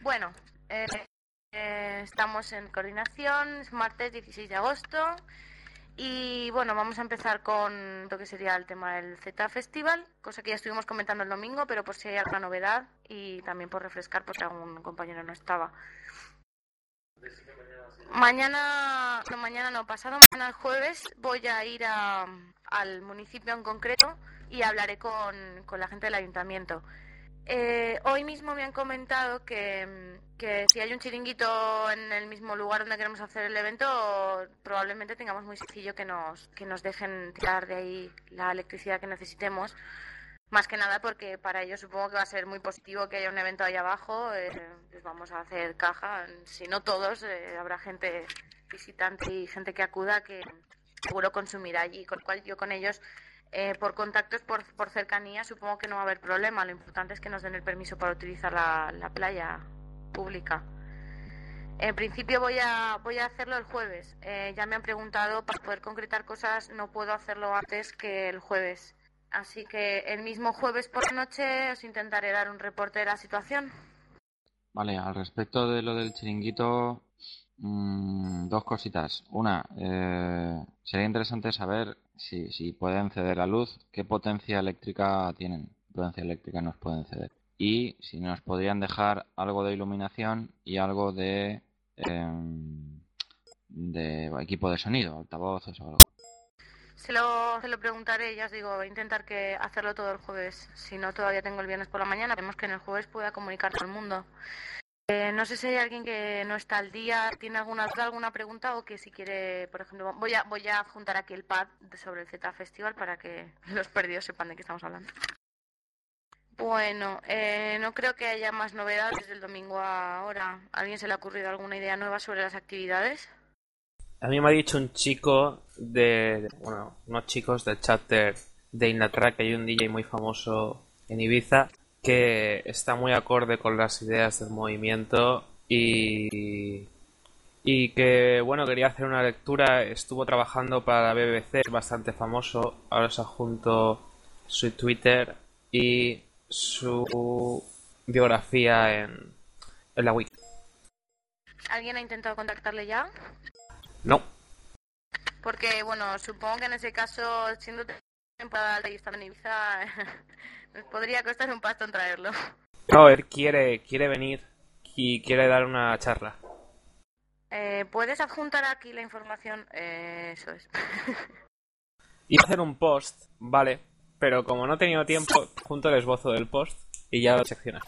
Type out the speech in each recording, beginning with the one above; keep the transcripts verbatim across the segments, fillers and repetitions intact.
Bueno, eh, eh, estamos en coordinación, es martes dieciséis de agosto y bueno, vamos a empezar con lo que sería el tema del Z Festival, cosa que ya estuvimos comentando el domingo, pero por si hay alguna novedad y también por refrescar porque algún compañero no estaba. Mañana, no mañana no, pasado mañana el jueves voy a ir a, al municipio en concreto y hablaré con, con la gente del ayuntamiento. Eh, hoy mismo me han comentado que, que si hay un chiringuito en el mismo lugar donde queremos hacer el evento, probablemente tengamos muy sencillo que nos, que nos dejen tirar de ahí la electricidad que necesitemos. Más que nada porque para ellos supongo que va a ser muy positivo que haya un evento ahí abajo. Eh, les vamos a hacer caja. Si no todos, eh, habrá gente visitante y gente que acuda que seguro consumirá allí. Con lo cual yo con ellos, eh, por contactos, por, por cercanía, supongo que no va a haber problema. Lo importante es que nos den el permiso para utilizar la, la playa pública. En principio voy a voy a hacerlo el jueves. Eh, ya me han preguntado para poder concretar cosas. No puedo hacerlo antes que el jueves. Así que el mismo jueves por la noche os intentaré dar un reporte de la situación. Vale, al respecto de lo del chiringuito, mmm, dos cositas. Una, eh, sería interesante saber si, si pueden ceder la luz, qué potencia eléctrica tienen, qué potencia eléctrica nos pueden ceder. Y si nos podrían dejar algo de iluminación y algo de, eh, de equipo de sonido, altavoces o algo. Se lo, se lo preguntaré, ya os digo, voy a intentar que hacerlo todo el jueves. Si no, todavía tengo el viernes por la mañana. Vemos que en el jueves pueda comunicar todo el mundo. Eh, no sé si hay alguien que no está al día, tiene alguna duda, alguna pregunta o que si quiere, por ejemplo, voy a voy a adjuntar aquí el pad sobre el Z Festival para que los perdidos sepan de qué estamos hablando. Bueno, eh, no creo que haya más novedades del domingo a ahora. ¿A alguien se le ha ocurrido alguna idea nueva sobre las actividades? A mí me ha dicho un chico de, de- bueno, unos chicos del chapter de Inglaterra, que hay un D J muy famoso en Ibiza, que está muy acorde con las ideas del movimiento y, y que, bueno, quería hacer una lectura. Estuvo trabajando para la B B C, es bastante famoso. Ahora os adjunto su Twitter y su biografía en, en la wiki. ¿Alguien ha intentado contactarle ya? No. Porque, bueno, supongo que en ese caso, siendo temporada alta y estando en Ibiza, nos podría costar un pasto en traerlo. No, él quiere, quiere venir y quiere dar una charla. Eh, ¿Puedes adjuntar aquí la información? Eh, eso es. Iba a hacer un post, vale, pero como no he tenido tiempo, junto el esbozo del post y ya lo seccionas.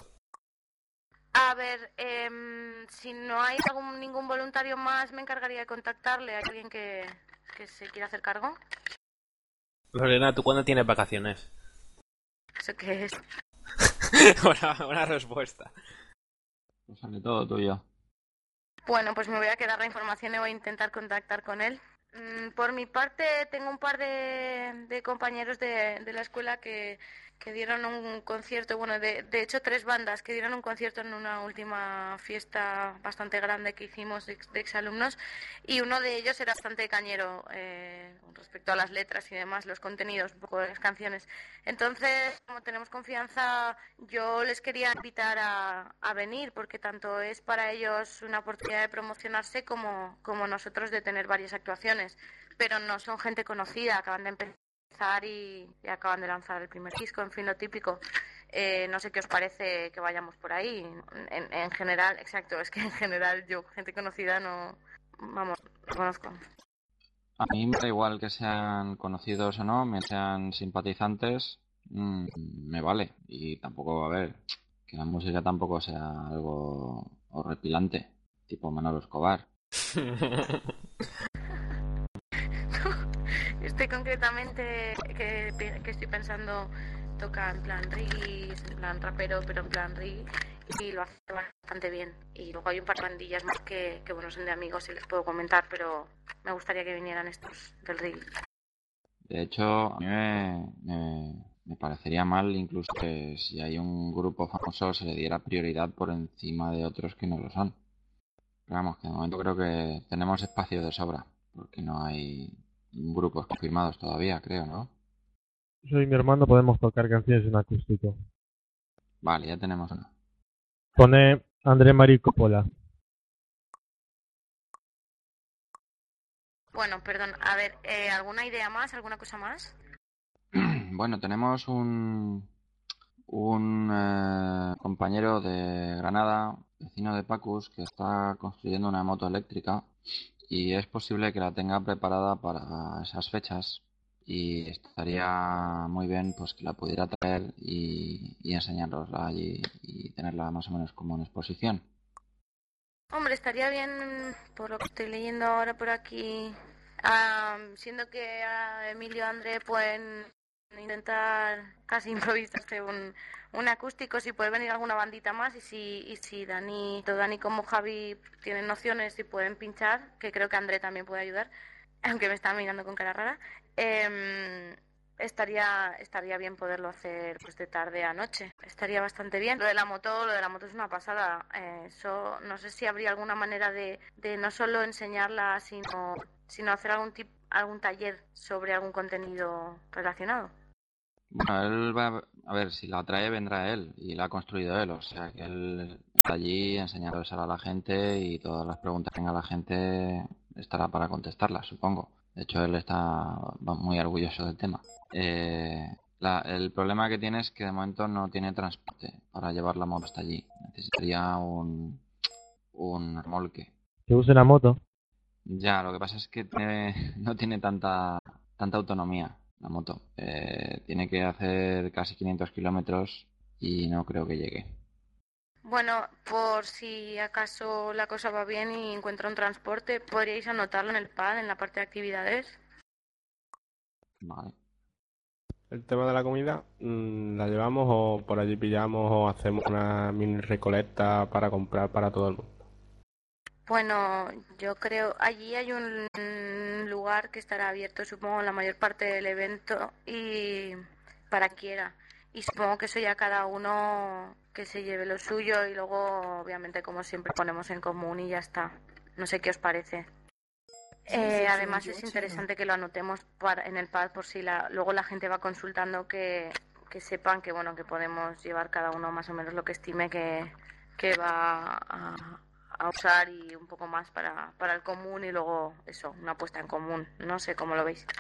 A ver, eh, si no hay algún, ningún voluntario más, me encargaría de contactarle. ¿Hay alguien que, que se quiera hacer cargo? Lorena, ¿tú cuándo tienes vacaciones? ¿Eso qué es? Buena, buena respuesta. Pues sale todo tuyo. Bueno, pues me voy a quedar la información y voy a intentar contactar con él. Mm, Por mi parte, tengo un par de, de compañeros de, de la escuela que, que dieron un concierto, bueno, de, de hecho tres bandas que dieron un concierto en una última fiesta bastante grande que hicimos de, de exalumnos y uno de ellos era bastante cañero eh, respecto a las letras y demás, los contenidos, un poco de las canciones. Entonces, como tenemos confianza, yo les quería invitar a, a venir porque tanto es para ellos una oportunidad de promocionarse como, como nosotros de tener varias actuaciones, pero no son gente conocida, acaban de empezar y, y acaban de lanzar el primer disco, en fin, lo típico. Eh, no sé qué os parece que vayamos por ahí. En, en general, exacto, es que en general yo, gente conocida, no, vamos, no conozco. A mí me da igual que sean conocidos o no, me sean simpatizantes, mmm, me vale. Y tampoco, a ver, que la música tampoco sea algo horripilante, tipo Manolo Escobar. Este concretamente que, que estoy pensando toca en plan reggae, en plan rapero, pero en plan reggae y lo hace bastante bien. Y luego hay un par de bandillas más que, que bueno, son de amigos y les puedo comentar, pero me gustaría que vinieran estos del reggae. De hecho, a mí me, me, me parecería mal incluso que si hay un grupo famoso se le diera prioridad por encima de otros que no lo son. Pero vamos, que de momento creo que tenemos espacio de sobra, porque no hay grupos confirmados todavía, creo, ¿no? Yo y mi hermano podemos tocar canciones en acústico. Vale, ya tenemos una. Pone André Marie Coppola. Bueno, perdón, a ver, eh, ¿alguna idea más? ¿Alguna cosa más? Bueno, tenemos un, un eh, compañero de Granada, vecino de Pacus, que está construyendo una moto eléctrica y es posible que la tenga preparada para esas fechas y estaría muy bien pues que la pudiera traer y, y enseñárnosla allí y tenerla más o menos como en exposición. Hombre, estaría bien, por lo que estoy leyendo ahora por aquí, ah, siendo que a Emilio André pueden intentar casi improvisarse un, un acústico, si puede venir alguna bandita más y si, y si Dani, tanto Dani como Javi tienen nociones y pueden pinchar, que creo que André también puede ayudar, aunque me está mirando con cara rara, eh, estaría estaría bien poderlo hacer pues de tarde a noche. Estaría bastante bien. Lo de la moto, lo de la moto es una pasada. Eh, eso, no sé si habría alguna manera de, de no solo enseñarla, sino sino hacer algún tip, algún taller sobre algún contenido relacionado. Bueno, él va a ver, si la trae vendrá él y la ha construido él, o sea que él está allí enseñándosela a la gente y todas las preguntas que tenga la gente estará para contestarlas, supongo. De hecho, él está va muy orgulloso del tema. Eh, la- el problema que tiene es que de momento no tiene transporte para llevar la moto hasta allí. Necesitaría un, un remolque. Que use la moto. Ya, lo que pasa es que tiene- no tiene tanta tanta autonomía la moto. Eh, tiene que hacer casi quinientos kilómetros y no creo que llegue. Bueno, por si acaso la cosa va bien y encuentra un transporte, podríais anotarlo en el pad, en la parte de actividades. Vale. El tema de la comida, mm, ¿la llevamos o por allí pillamos o hacemos una mini recolecta para comprar para todo el mundo? Bueno, yo creo, allí hay un lugar que estará abierto, supongo, la mayor parte del evento y para quiera. Y supongo que eso ya cada uno que se lleve lo suyo y luego, obviamente, como siempre, ponemos en común y ya está. No sé qué os parece. Eh, además es interesante que lo anotemos para, en el pad por si la, luego la gente va consultando que, que sepan que bueno que podemos llevar cada uno más o menos lo que estime que, que va a, a usar y un poco más para, para el común y luego eso, una apuesta en común. No sé cómo lo veis.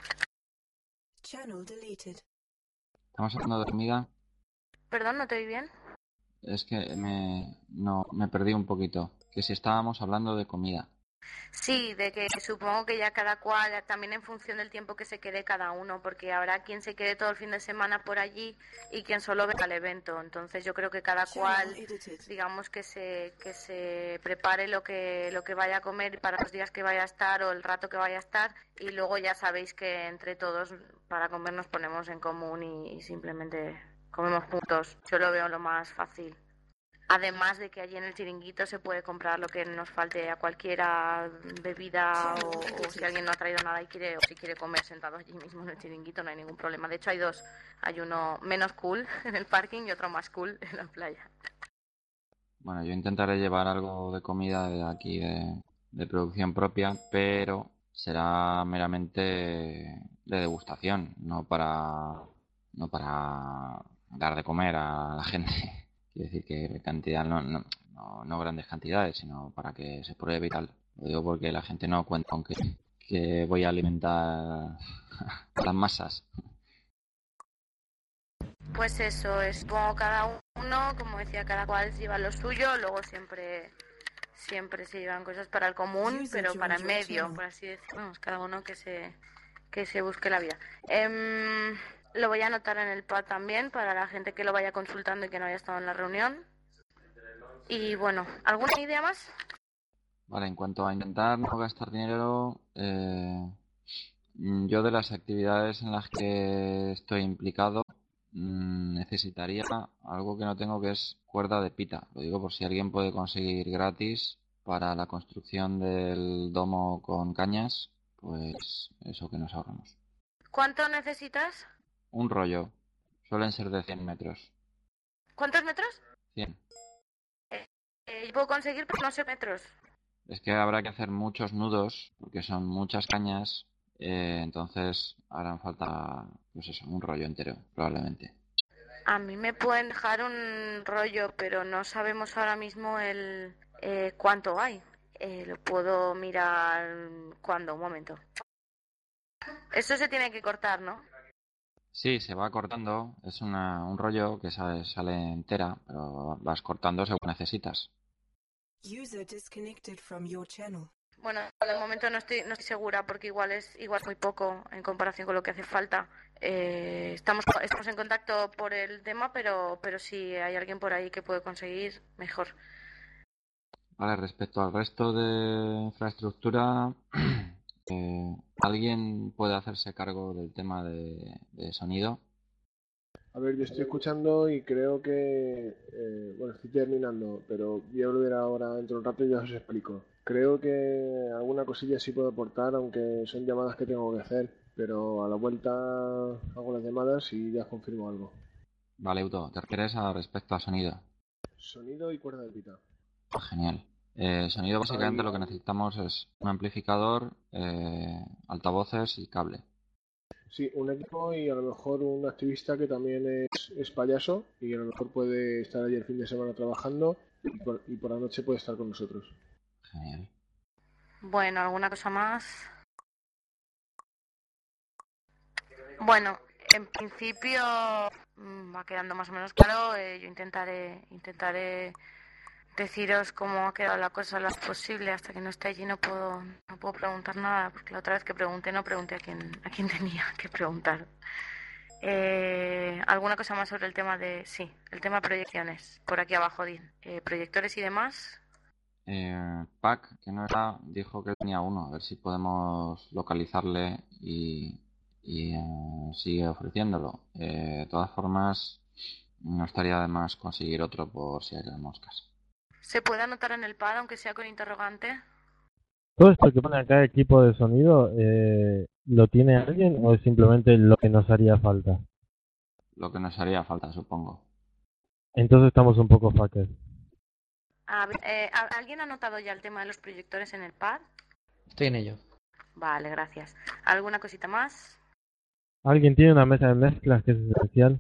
Estamos hablando de comida. Perdón, ¿no te oí bien? Es que me, no, me perdí un poquito. Que si estábamos hablando de comida. Sí, de que supongo que ya cada cual, también en función del tiempo que se quede cada uno, porque habrá quien se quede todo el fin de semana por allí y quien solo venga al evento. Entonces yo creo que cada cual, digamos que se que se prepare lo que lo que vaya a comer para los días que vaya a estar o el rato que vaya a estar y luego ya sabéis que entre todos para comer nos ponemos en común y, y simplemente comemos juntos. Yo lo veo lo más fácil. Además de que allí en el chiringuito se puede comprar lo que nos falte a cualquiera, bebida o, o si alguien no ha traído nada y quiere o si quiere comer sentado allí mismo en el chiringuito no hay ningún problema. De hecho hay dos, hay uno menos cool en el parking y otro más cool en la playa. Bueno, yo intentaré llevar algo de comida de aquí de, de producción propia, pero será meramente de degustación, no para no para dar de comer a la gente. Quiero decir que cantidad no, no, no, no grandes cantidades, sino para que se pruebe y tal. Lo digo porque la gente no cuenta con que, que voy a alimentar a las masas. Pues eso, es supongo cada uno, como decía, cada cual lleva lo suyo, luego siempre siempre se llevan cosas para el común, pero para el medio, por así decirlo, vamos, cada uno que se que se busque la vida. Eh, lo voy a anotar en el pad también para la gente que lo vaya consultando y que no haya estado en la reunión. Y bueno, ¿alguna idea más? Vale, en cuanto a intentar no gastar dinero, eh, mm, yo de las actividades en las que estoy implicado mm, necesitaría algo que no tengo, que es cuerda de pita. Lo digo por si alguien puede conseguir gratis para la construcción del domo con cañas, pues eso que nos ahorramos. ¿Cuánto necesitas? Un rollo. Suelen ser de cien metros. ¿Cuántos metros? cien. Eh, eh, puedo conseguir por no sé metros. Es que habrá que hacer muchos nudos porque son muchas cañas, eh, entonces harán falta, pues eso, un rollo entero, probablemente. A mí me pueden dejar un rollo, pero no sabemos ahora mismo el eh, cuánto hay. Eh, lo puedo mirar cuando, un momento. Eso se tiene que cortar, ¿no? Sí, se va cortando. Es una, un rollo que sale, sale entera, pero vas cortando según necesitas. User disconnected from your channel. Bueno, de momento no estoy, no estoy segura porque igual es igual es muy poco en comparación con lo que hace falta. Eh, estamos estamos en contacto por el tema, pero pero si hay alguien por ahí que puede conseguir, mejor. Vale, respecto al resto de infraestructura, eh, ¿alguien puede hacerse cargo del tema de, de sonido? A ver, yo estoy escuchando y creo que... eh, bueno, estoy terminando, pero voy a volver ahora dentro de un rato y ya os explico. Creo que alguna cosilla sí puedo aportar, aunque son llamadas que tengo que hacer, pero a la vuelta hago las llamadas y ya os confirmo algo. Vale, Udo, ¿te refieres a respecto al sonido? Sonido y cuerda de pita. Ah, genial. Eh, sonido, básicamente lo que necesitamos es un amplificador, eh, altavoces y cable. Sí, un equipo y a lo mejor un activista que también es, es payaso y a lo mejor puede estar allí el fin de semana trabajando y por, y por la noche puede estar con nosotros. Genial. Bueno, ¿alguna cosa más? Bueno, en principio mm, va quedando más o menos claro. Eh, yo intentaré intentaré deciros cómo ha quedado la cosa lo más posible. Hasta que no esté allí no puedo no puedo preguntar nada, porque la otra vez que pregunté no pregunté a quién a quién tenía que preguntar. Eh, ¿Alguna cosa más sobre el tema de... Sí, el tema proyecciones, por aquí abajo, Din. Eh, proyectores y demás. Eh, Pac, que no está, dijo que tenía uno. A ver si podemos localizarle y, y eh, sigue ofreciéndolo. Eh, de todas formas, no estaría de más conseguir otro por si hay las moscas. ¿Se puede anotar en el pad, aunque sea con interrogante? Todo esto que pone acá equipo de sonido, eh, ¿lo tiene alguien o es simplemente lo que nos haría falta? Lo que nos haría falta, supongo. Entonces estamos un poco fuckers. A ver, eh, ¿a- ¿Alguien ha notado ya el tema de los proyectores en el pad? Estoy en ello. Vale, gracias. ¿Alguna cosita más? ¿Alguien tiene una mesa de mezclas que es esencial?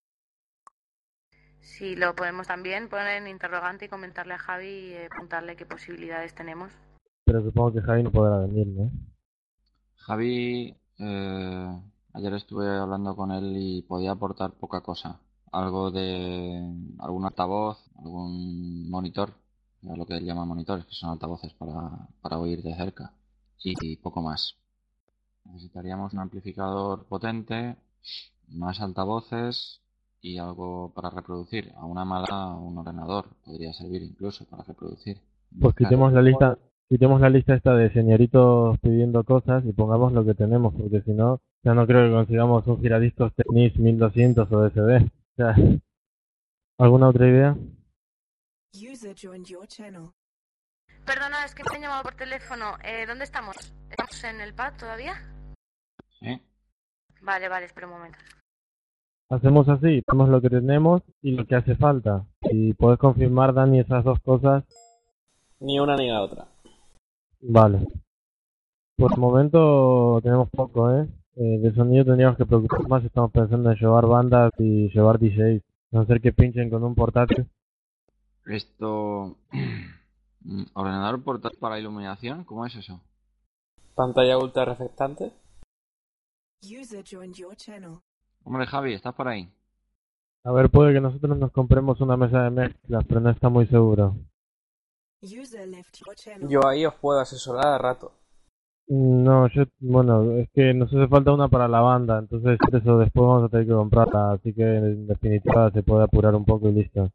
Sí, lo podemos también poner en interrogante y comentarle a Javi y eh, preguntarle qué posibilidades tenemos. Pero supongo que Javi no podrá venir, ¿no? Javi, eh, ayer estuve hablando con él y podía aportar poca cosa. Algo de algún altavoz, algún monitor, es lo que él llama monitores, que son altavoces para, para oír de cerca, y, y poco más. Necesitaríamos un amplificador potente, más altavoces y algo para reproducir. A una mala, un ordenador podría servir incluso para reproducir. Pues Claro. quitemos la lista, quitemos la lista esta de señoritos pidiendo cosas y pongamos lo que tenemos, porque si no, ya no creo que consigamos un giradiscos Technics mil doscientos o S D. O sea, ¿alguna otra idea? User joined your channel. Perdona, es que me han llamado por teléfono. Eh, ¿Dónde estamos? ¿Estamos en el pad todavía? ¿Sí? Vale, vale, espera un momento. Hacemos así, tenemos lo que tenemos y lo que hace falta. Si puedes confirmar, Dani, esas dos cosas, Ni una ni la otra. vale. Por el momento tenemos poco, ¿eh? Eh, de sonido tendríamos que preocuparnos más, estamos pensando en llevar bandas y llevar D Js. No ser que pinchen con un portátil. Esto... mm, ¿Ordenador portátil para iluminación? ¿Cómo es eso? Pantalla ultra reflectante. User joined your channel. Hombre, Javi, ¿estás por ahí? A ver, puede que nosotros nos compremos una mesa de mezclas, pero no está muy seguro. User left your channel. Yo ahí os puedo asesorar a rato. No, yo, bueno, es que nos hace falta una para la banda, entonces eso después vamos a tener que comprarla, así que en definitiva se puede apurar un poco y listo.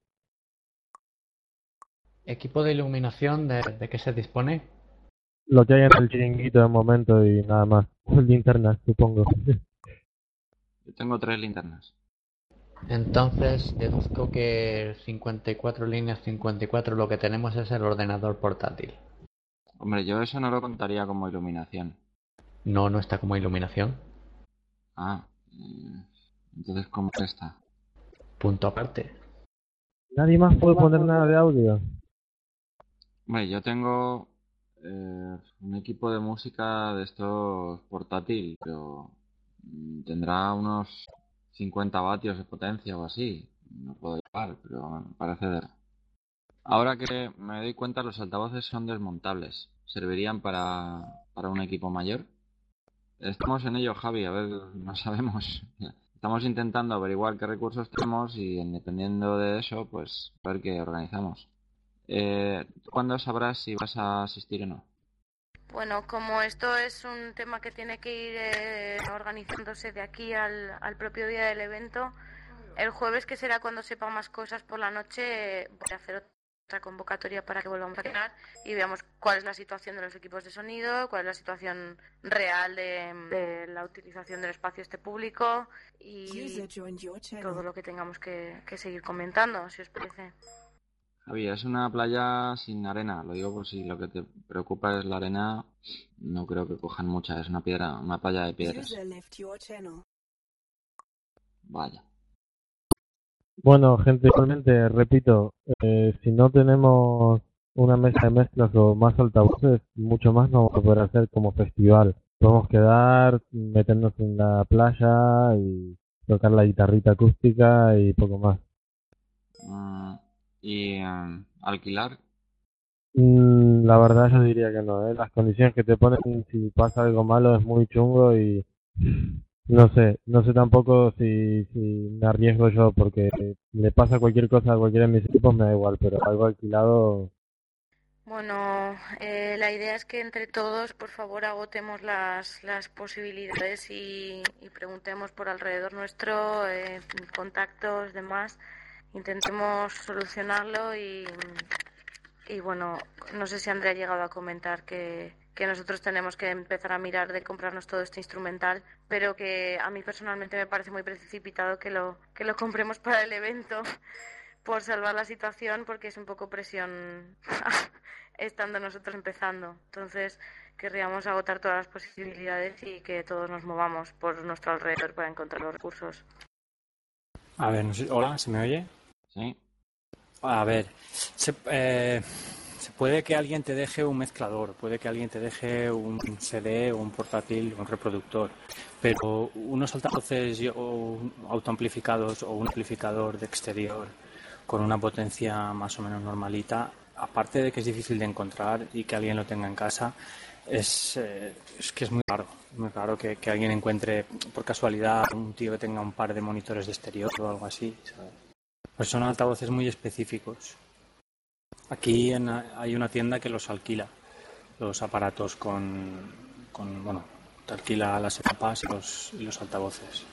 ¿Equipo de iluminación de, de qué se dispone? Lo que hay en el chiringuito de momento y nada más. Linternas, supongo. Yo tengo tres linternas. Entonces deduzco que cincuenta y cuatro líneas cincuenta y cuatro lo que tenemos es el ordenador portátil. Hombre, yo eso no lo contaría como iluminación. No, no está como iluminación. Ah, mm, entonces ¿cómo está? Punto aparte. Nadie más puede poner nada de audio. Hombre, yo tengo eh, un equipo de música de estos portátil, pero mm, tendrá unos cincuenta vatios de potencia o así. No puedo llevar, pero me parece de... Ahora que me doy cuenta, los altavoces son desmontables. ¿Servirían para, para un equipo mayor? Estamos en ello, Javi, a ver, no sabemos. Estamos intentando averiguar qué recursos tenemos y dependiendo de eso, pues a ver qué organizamos. Eh, ¿Cuándo sabrás si vas a asistir o no? Bueno, como esto es un tema que tiene que ir eh, organizándose de aquí al, al propio día del evento, el jueves, que será cuando sepa más cosas por la noche, eh, voy a hacer otra convocatoria para que volvamos a quedar y veamos cuál es la situación de los equipos de sonido, cuál es la situación real de, de la utilización del espacio este público y todo lo que tengamos que, que seguir comentando, si os parece. Javi, es una playa sin arena, lo digo por si lo que te preocupa es la arena, no creo que cojan mucha, es una piedra, una playa de piedras. Vaya. Bueno, gente, igualmente, repito, eh, si no tenemos una mesa de mezclas o más altavoces, mucho más no vamos a poder hacer como festival. Podemos quedar, meternos en la playa y tocar la guitarrita acústica y poco más. Mm, ¿Y um, alquilar? Mm, la verdad yo diría que no, ¿eh? Las condiciones que te ponen si pasa algo malo es muy chungo y no sé, no sé tampoco si, si me arriesgo yo porque le pasa cualquier cosa a cualquiera de mis equipos me da igual, pero algo alquilado... Bueno, eh, la idea es que entre todos, por favor, agotemos las, las posibilidades y, y preguntemos por alrededor nuestro, eh, contactos, demás. Intentemos solucionarlo y, y bueno, no sé si Andrea ha llegado a comentar que, que nosotros tenemos que empezar a mirar de comprarnos todo este instrumental, pero que a mí personalmente me parece muy precipitado que lo, que lo compremos para el evento por salvar la situación, porque es un poco presión estando nosotros empezando. Entonces querríamos agotar todas las posibilidades y que todos nos movamos por nuestro alrededor para encontrar los recursos. A ver, no sé, hola, ¿se me oye? Sí. A ver, se, eh, se puede que alguien te deje un mezclador, puede que alguien te deje un C D, un portátil, un reproductor, pero unos altavoces o autoamplificados o un amplificador de exterior con una potencia más o menos normalita, aparte de que es difícil de encontrar y que alguien lo tenga en casa, es, eh, es que es muy raro, muy raro que, que alguien encuentre por casualidad un tío que tenga un par de monitores de exterior o algo así, ¿sabes? Pues son altavoces muy específicos. Aquí en, hay una tienda que los alquila, los aparatos con, con bueno, te alquila las etapas y los, y los altavoces.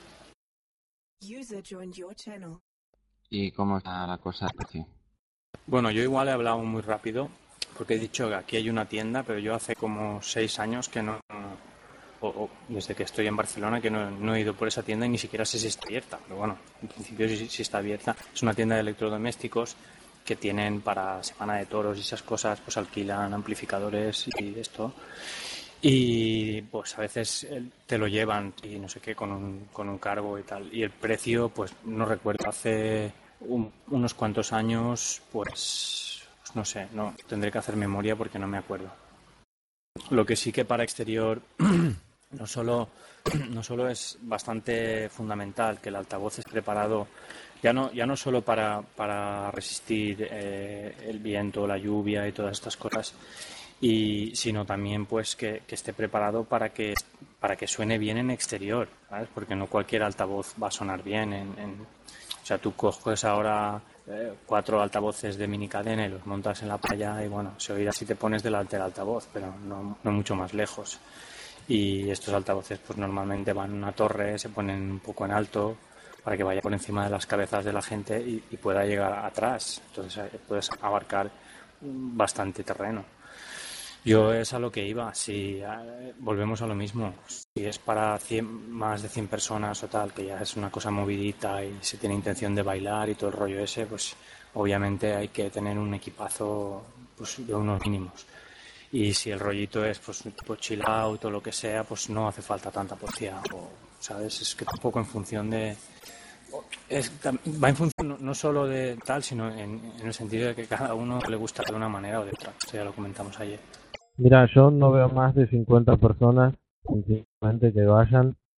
¿Y cómo está la cosa de precio? Bueno, yo igual he hablado muy rápido porque he dicho que aquí hay una tienda, pero yo hace como seis años que no, o, o desde que estoy en Barcelona, que no, no he ido por esa tienda y ni siquiera sé si está abierta. Pero bueno, en principio sí, sí está abierta. Es una tienda de electrodomésticos que tienen para Semana de Toros y esas cosas, pues alquilan amplificadores y esto. Y pues a veces te lo llevan y no sé qué con un, con un cargo y tal. Y el precio, pues no recuerdo, hace un, unos cuantos años, pues, pues no sé, no tendré que hacer memoria porque no me acuerdo. Lo que sí que para exterior no solo, no solo es bastante fundamental que el altavoz esté preparado, ya no, ya no solo para, para resistir eh, el viento, la lluvia y todas estas cosas, y sino también pues que, que esté preparado para que para que suene bien en exterior, ¿sabes? Porque no cualquier altavoz va a sonar bien en, en... o sea, tú coges ahora eh, cuatro altavoces de mini cadena y los montas en la playa y bueno, se oirá si te pones delante del altavoz, pero no, no mucho más lejos. Y estos altavoces pues normalmente van a una torre, se ponen un poco en alto para que vaya por encima de las cabezas de la gente y, y pueda llegar atrás, entonces eh, puedes abarcar bastante terreno. Yo es a lo que iba, si eh, volvemos a lo mismo, si es para cien, más de cien personas o tal, que ya es una cosa movidita y se tiene intención de bailar y todo el rollo ese, pues obviamente hay que tener un equipazo pues, de unos mínimos. Y si el rollito es pues tipo chill out o lo que sea, pues no hace falta tanta porcia, o, ¿sabes? Es que tampoco en función de... Es, va en función no, no solo de tal, sino en, en el sentido de que cada uno le gusta de una manera o de otra. Esto ya lo comentamos ayer. Mira, yo no veo más de cincuenta personas, sinceramente, que vayan.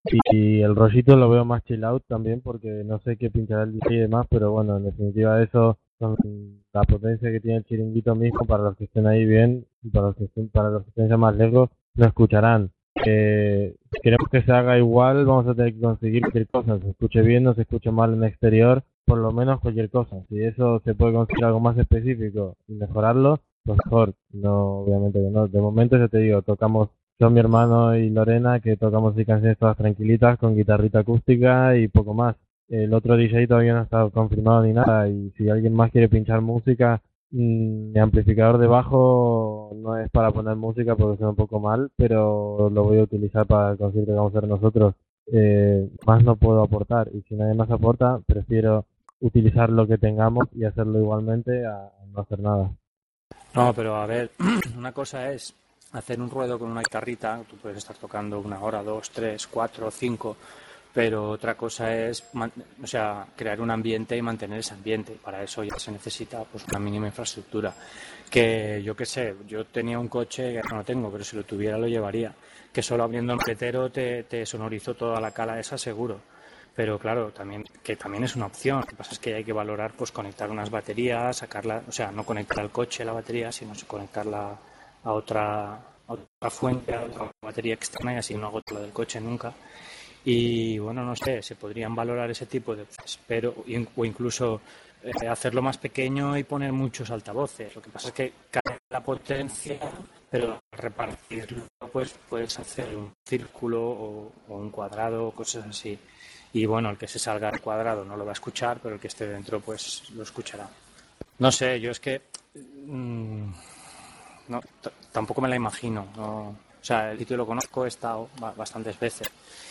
Y el rollito lo veo más chill out también porque no sé qué pinchará el D J y demás, pero bueno, en definitiva eso con la potencia que tiene el chiringuito mismo para los que estén ahí bien y para los que estén, para los que estén ya más lejos lo escucharán. Eh, si queremos que se haga igual, vamos a tener que conseguir cualquier cosa, se escuche bien, no se escuche mal en exterior, por lo menos cualquier cosa. Si eso se puede conseguir algo más específico y mejorarlo, pues mejor. No, obviamente que no. De momento ya te digo, tocamos yo, mi hermano y Lorena, que tocamos así canciones todas tranquilitas con guitarrita acústica y poco más. El otro D J todavía no ha estado confirmado ni nada y si alguien más quiere pinchar música, mmm, mi amplificador de bajo no es para poner música porque suena un poco mal, pero lo voy a utilizar para el concierto que vamos a hacer nosotros. Eh, más no puedo aportar y si nadie más aporta, prefiero utilizar lo que tengamos y hacerlo igualmente a no hacer nada. No, pero a ver, una cosa es hacer un ruedo con una guitarrita, tú puedes estar tocando una hora, dos, tres, cuatro, cinco, pero otra cosa es, o sea, crear un ambiente y mantener ese ambiente. Para eso ya se necesita pues una mínima infraestructura. Que yo qué sé, yo tenía un coche, ya no lo tengo, pero si lo tuviera lo llevaría. Que solo abriendo el maletero te, te sonorizo toda la cala esa seguro. Pero claro, también que también es una opción. Lo que pasa es que hay que valorar pues conectar unas baterías, sacarla, o sea, no conectar al coche la batería, sino conectarla a otra, a otra fuente, a otra batería externa y así no agoto la del coche nunca. Y bueno, no sé, se podrían valorar ese tipo de cosas, pero o incluso eh, hacerlo más pequeño y poner muchos altavoces. Lo que pasa es que cae la potencia, pero al repartirlo pues puedes hacer un círculo o, o un cuadrado o cosas así. Y bueno, el que se salga al cuadrado no lo va a escuchar, pero el que esté dentro pues lo escuchará. No sé, yo es que mmm, no, t- tampoco me la imagino. No, o sea, el sitio lo conozco, he estado bastantes veces.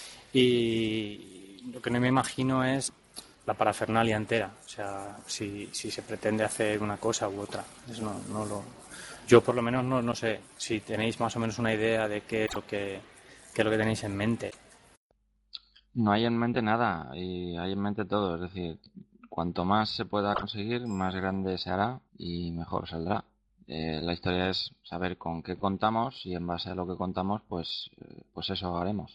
Y lo que no me imagino es la parafernalia entera. O sea, si, si se pretende hacer una cosa u otra. Eso no, no lo, yo por lo menos no, no sé si tenéis más o menos una idea de qué es lo que, qué es lo que tenéis en mente. No hay en mente nada y hay en mente todo. Es decir, cuanto más se pueda conseguir, más grande se hará y mejor saldrá. Eh, la historia es saber con qué contamos y en base a lo que contamos, pues, eh, pues eso haremos.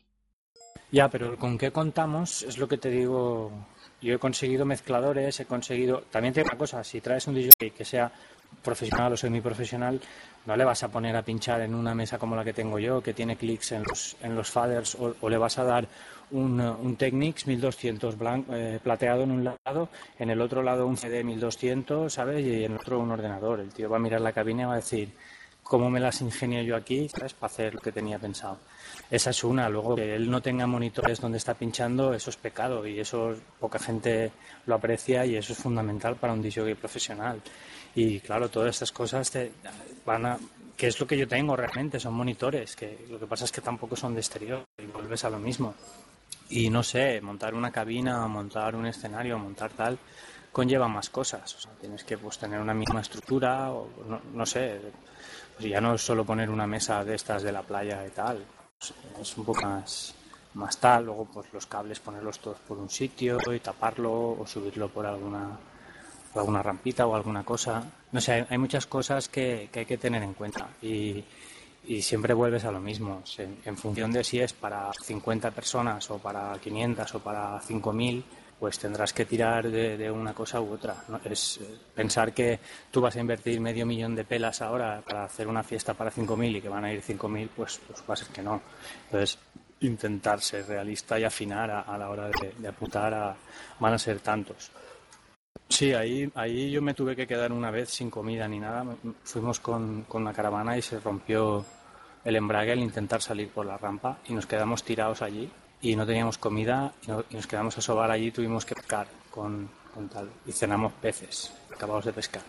Ya, pero con qué contamos es lo que te digo. Yo he conseguido mezcladores, he conseguido... También te digo una cosa, si traes un D J que sea profesional o semiprofesional, no le vas a poner a pinchar en una mesa como la que tengo yo, que tiene clics en los, en los faders, o, o le vas a dar un, un Technics mil doscientos blanco, eh, plateado en un lado, en el otro lado un C D mil doscientos, ¿sabes? Y en el otro un ordenador. El tío va a mirar la cabina y va a decir, ¿cómo me las ingenio yo aquí, ¿sabes? Para hacer lo que tenía pensado. Esa es una. Luego, que él no tenga monitores donde está pinchando, eso es pecado y eso poca gente lo aprecia y eso es fundamental para un D J profesional. Y claro, todas estas cosas te van a... ¿Qué es lo que yo tengo realmente? Son monitores, que lo que pasa es que tampoco son de exterior y vuelves a lo mismo. Y no sé, montar una cabina, montar un escenario, montar tal, conlleva más cosas. O sea, tienes que pues tener una misma estructura, o no, no sé, pues ya no es solo poner una mesa de estas de la playa y tal. Es un poco más, más tal, luego pues los cables ponerlos todos por un sitio y taparlo o subirlo por alguna por alguna rampita o alguna cosa. No sé, hay, hay muchas cosas que, que hay que tener en cuenta y, y siempre vuelves a lo mismo. En, en función de si es para cincuenta personas o para quinientas o para cinco mil, pues tendrás que tirar de, de una cosa u otra, ¿no? Es eh, pensar que tú vas a invertir medio millón de pelas ahora para hacer una fiesta para cinco mil y que van a ir cinco mil, pues, pues va a ser que no. Entonces, intentar ser realista y afinar a, a la hora de, de apuntar a van a ser tantos. Sí, ahí, ahí yo me tuve que quedar una vez sin comida ni nada. Fuimos con, con una caravana y se rompió el embrague al intentar salir por la rampa y nos quedamos tirados allí. Y no teníamos comida y, no, y nos quedamos a sobar allí y tuvimos que pescar con, con tal. Y cenamos peces, acabados de pescar.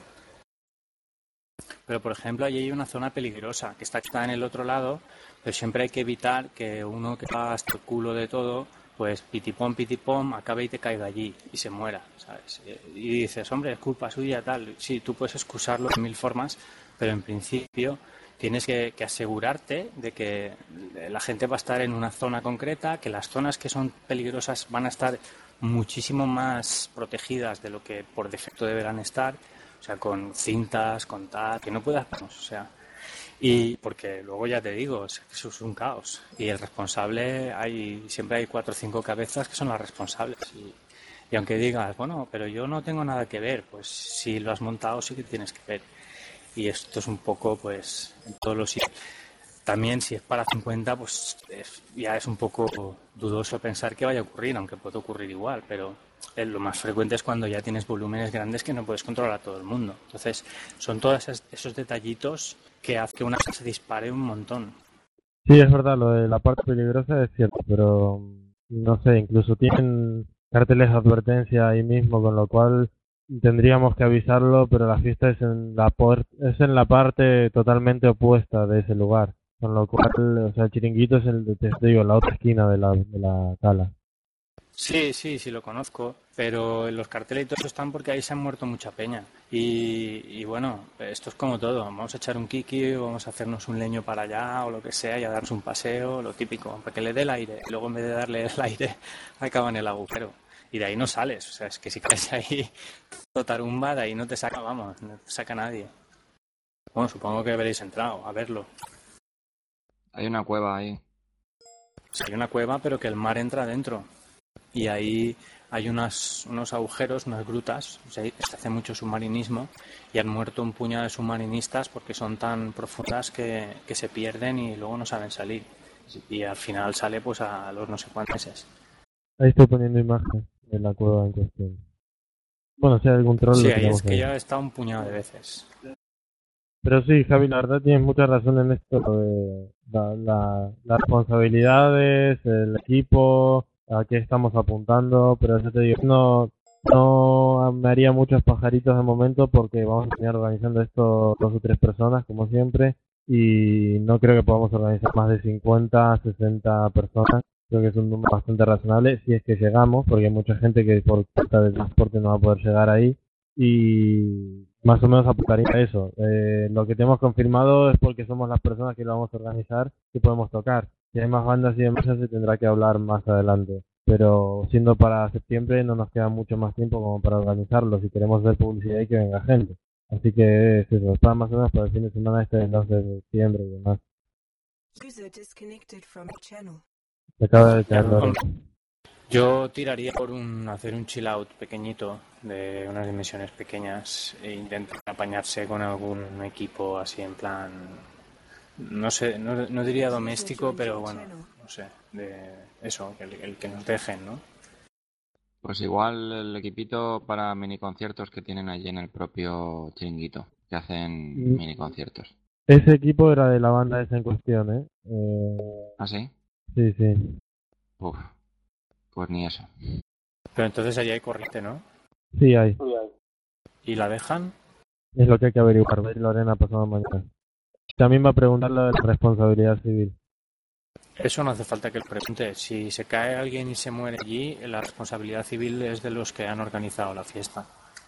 Pero, por ejemplo, allí hay una zona peligrosa que está, está en el otro lado, pero siempre hay que evitar que uno que va hasta el culo de todo, pues pitipom, pitipom, acabe y te caiga allí y se muera, ¿sabes? Y dices, hombre, es culpa suya, tal. Sí, tú puedes excusarlo de mil formas, pero en principio tienes que, que asegurarte de que la gente va a estar en una zona concreta, que las zonas que son peligrosas van a estar muchísimo más protegidas de lo que por defecto deberán estar, o sea, con cintas, con tal, que no puedas, o sea, Y porque luego ya te digo, es- eso es un caos. Y el responsable, hay siempre hay cuatro o cinco cabezas que son las responsables. Y, y aunque digas, bueno, pero yo no tengo nada que ver, pues si lo has montado sí que tienes que ver. Y esto es un poco, pues, en todos los sitios. También si es para cincuenta, pues es- ya es un poco dudoso pensar que vaya a ocurrir, aunque puede ocurrir igual, pero eh, lo más frecuente es cuando ya tienes volúmenes grandes que no puedes controlar a todo el mundo. Entonces, son todos esos, esos detallitos que hacen que una cosa se dispare un montón. Sí, es verdad, lo de la parte peligrosa es cierto, pero mm, no sé, incluso tienen carteles de advertencia ahí mismo, con lo cual tendríamos que avisarlo, pero la fiesta es en la por- es en la parte totalmente opuesta de ese lugar, con lo cual, o sea, el chiringuito es el, de- te digo, la otra esquina de la, de la cala. Sí, sí, sí lo conozco, pero los carteles y todo eso están porque ahí se han muerto mucha peña. Y, y bueno, esto es como todo, vamos a echar un kiki, o vamos a hacernos un leño para allá o lo que sea y a darnos un paseo, lo típico, para que le dé el aire. Y luego en vez de darle el aire, acaba en el agujero. Y de ahí no sales, o sea, es que si caes ahí totarumba, de ahí no te saca, vamos, no te saca nadie. Bueno, supongo que habréis entrado a verlo. Hay una cueva ahí. O sea, hay una cueva, pero que el mar entra adentro. Y ahí hay unas, unos agujeros, unas grutas, o sea, se hace mucho submarinismo y han muerto un puñado de submarinistas porque son tan profundas que, que se pierden y luego no saben salir. Y al final sale pues a los no sé cuántos meses. Ahí estoy poniendo imagen de la cueva en cuestión. Bueno, si hay algún troll Sí, lo ahí tenemos es que ahí. ya he estado un puñado de veces. Pero sí, Javi, la verdad tienes mucha razón en esto de la, la- las responsabilidades, el equipo, a qué estamos apuntando, pero eso te digo, no, no me haría muchos pajaritos de momento porque vamos a estar organizando esto dos o tres personas, como siempre, y no creo que podamos organizar más de cincuenta, sesenta personas. Creo que es un número bastante razonable si es que llegamos, porque hay mucha gente que por falta de transporte no va a poder llegar ahí y más o menos apuntaría a eso. Eh, lo que tenemos confirmado es porque somos las personas que lo vamos a organizar que podemos tocar. Si hay más bandas y demás, ya se tendrá que hablar más adelante. Pero siendo para septiembre no nos queda mucho más tiempo como para organizarlo si queremos ver publicidad y que venga gente. Así que es eso, está más o menos para el fin de semana este del once de septiembre y demás. User disconnected from your channel. Se acaba de Ya, caer Lore. hombre, yo tiraría por un, hacer un chill out pequeñito, de unas dimensiones pequeñas, e intentar apañarse con algún equipo así en plan, no sé, no, no diría doméstico, pero bueno, no sé, de eso, el, el que nos dejen, ¿no? Pues igual el equipito para mini conciertos que tienen allí en el propio chiringuito, que hacen Mm. mini conciertos. Ese equipo era de la banda esa en cuestión, ¿eh? eh ¿Ah, sí? sí, sí. Uf, pues ni eso. Pero entonces allí hay corriente, ¿no? Sí hay. ¿Y la dejan? Es lo que hay que averiguar. Ver Lorena pasado mañana. También va a preguntar lo de la responsabilidad civil. Eso no hace falta que lo pregunte. Si se cae alguien y se muere allí, la responsabilidad civil es de los que han organizado la fiesta.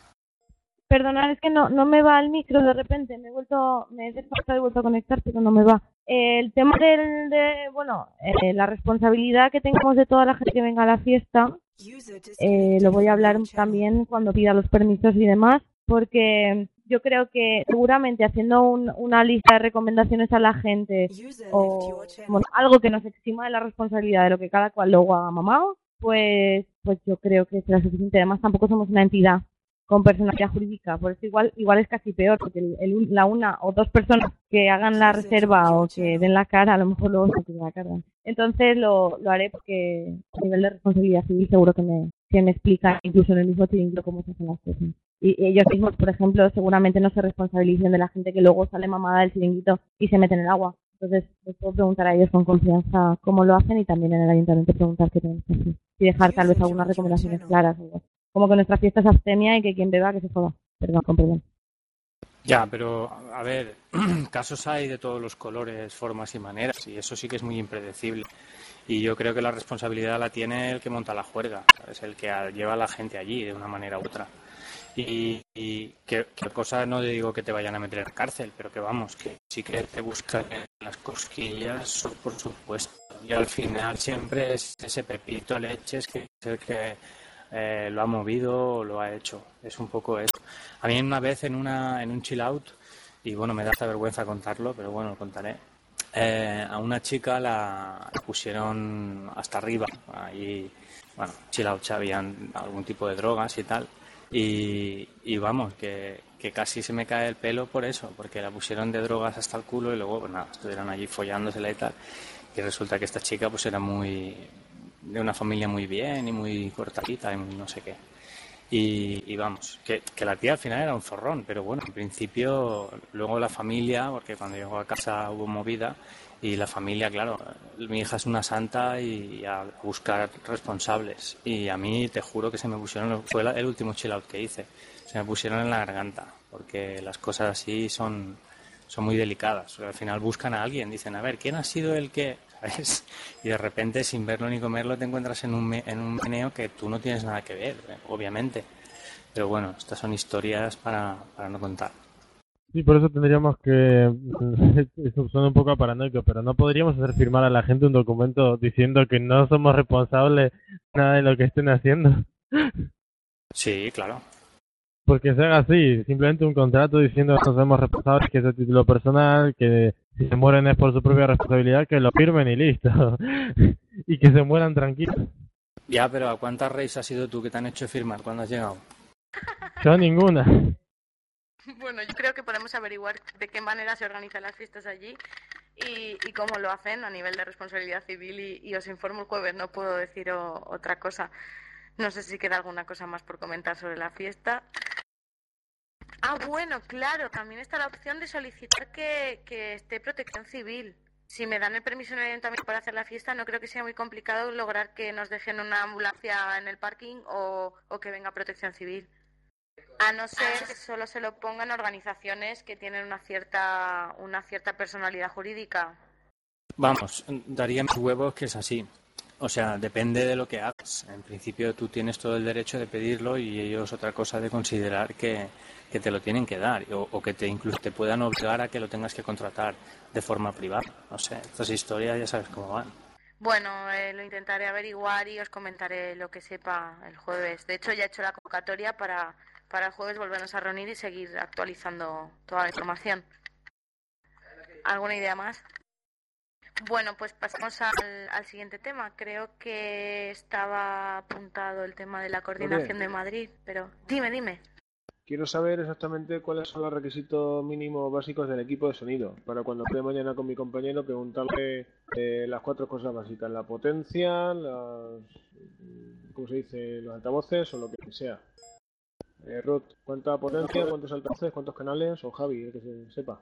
Perdonad, es que no, no me va el micro de repente, me he vuelto, me he desconectado y he vuelto a conectar, pero no me va. Eh, el tema del, de, bueno, eh, la responsabilidad que tengamos de toda la gente que venga a la fiesta, eh, lo voy a hablar también cuando pida los permisos y demás, porque yo creo que seguramente haciendo un, una lista de recomendaciones a la gente o bueno, algo que nos exima de la responsabilidad de lo que cada cual luego haga mamado, pues, pues yo creo que será suficiente. Además, tampoco somos una entidad con personalidad jurídica, por eso igual igual es casi peor, porque el, el, la una o dos personas que hagan la reserva o que den la cara, a lo mejor luego se la cargan. Entonces lo, lo haré porque a nivel de responsabilidad civil seguro que me, que me explica incluso en el mismo chiringuito cómo se hacen las cosas. Y ellos mismos, por ejemplo, seguramente no se responsabilicen de la gente que luego sale mamada del chiringuito y se mete en el agua. Entonces les puedo preguntar a ellos con confianza cómo lo hacen y también en el ayuntamiento preguntar qué tenemos que hacer. Y dejar tal vez algunas recomendaciones claras o algo. Como que nuestra fiesta es abstemia y que quien beba que se joda. Perdón, con perdón. Ya, pero a ver, casos hay de todos los colores, formas y maneras, y eso sí que es muy impredecible. Y yo creo que la responsabilidad la tiene el que monta la juerga, es el que lleva a la gente allí de una manera u otra. Y, y que, que cosa no digo que te vayan a meter en la cárcel, pero que vamos, que sí que te buscan las cosquillas, por supuesto. Y al final siempre es ese pepito leches que es el que Eh, lo ha movido o lo ha hecho. Es un poco eso. A mí una vez en una en un chill out y bueno, me da hasta vergüenza contarlo, pero bueno, lo contaré. Eh, a una chica la, la pusieron hasta arriba, ahí, bueno, chill out, habían algún tipo de drogas y tal, y, y vamos, que, que casi se me cae el pelo por eso, porque la pusieron de drogas hasta el culo y luego, pues nada, estuvieron allí follándosela y tal, y resulta que esta chica pues era muy, de una familia muy bien y muy cortadita y muy no sé qué. Y, y vamos, que, que la tía al final era un zorrón, pero bueno, en principio luego la familia, porque cuando llegó a casa hubo movida, y la familia, claro, mi hija es una santa y a buscar responsables. Y a mí te juro que se me pusieron, fue el último chill out que hice, se me pusieron en la garganta, porque las cosas así son, son muy delicadas. Al final buscan a alguien, dicen, a ver, ¿quién ha sido el que...? ¿Sabes? Y de repente, sin verlo ni comerlo, te encuentras en un, me- en un meneo que tú no tienes nada que ver, eh, obviamente. Pero bueno, estas son historias para, para no contar. Sí, por eso tendríamos que... Eso suena un poco paranoico, pero no podríamos hacer firmar a la gente un documento diciendo que no somos responsables de nada de lo que estén haciendo. Sí, claro. Porque se haga así, simplemente un contrato diciendo que no somos responsables, que es a título personal, que si se mueren es por su propia responsabilidad, que lo firmen y listo. Y que se mueran tranquilos. Ya, pero ¿a cuántas reyes has sido tú que te han hecho firmar cuando has llegado? Yo ninguna. Bueno, yo creo que podemos averiguar de qué manera se organizan las fiestas allí y, y cómo lo hacen a nivel de responsabilidad civil y, y os informo el jueves, no puedo decir o- otra cosa. No sé si queda alguna cosa más por comentar sobre la fiesta. Ah, bueno, claro, también está la opción de solicitar que, que esté protección civil. Si me dan el permiso en el ayuntamiento para hacer la fiesta, no creo que sea muy complicado lograr que nos dejen una ambulancia en el parking o, o que venga protección civil. A no ser que solo se lo pongan organizaciones que tienen una cierta, una cierta personalidad jurídica. Vamos, daría mis huevos que es así. O sea, depende de lo que hagas. En principio tú tienes todo el derecho de pedirlo y ellos otra cosa de considerar que, que te lo tienen que dar o, o que te incluso te puedan obligar a que lo tengas que contratar de forma privada. No sé, estas historias ya sabes cómo van. Bueno, eh, lo intentaré averiguar y os comentaré lo que sepa el jueves. De hecho, ya he hecho la convocatoria para, para el jueves volvernos a reunir y seguir actualizando toda la información. ¿Alguna idea más? Bueno, pues pasamos al, al siguiente tema. Creo que estaba apuntado el tema de la coordinación Oye. de Madrid, pero dime, dime. Quiero saber exactamente cuáles son los requisitos mínimos básicos del equipo de sonido, para cuando esté mañana con mi compañero preguntarle eh, las cuatro cosas básicas, la potencia, las, ¿cómo se dice?, los altavoces o lo que sea. Eh, Rod, ¿cuánta potencia, cuántos altavoces, cuántos canales? O Javi, el que se sepa.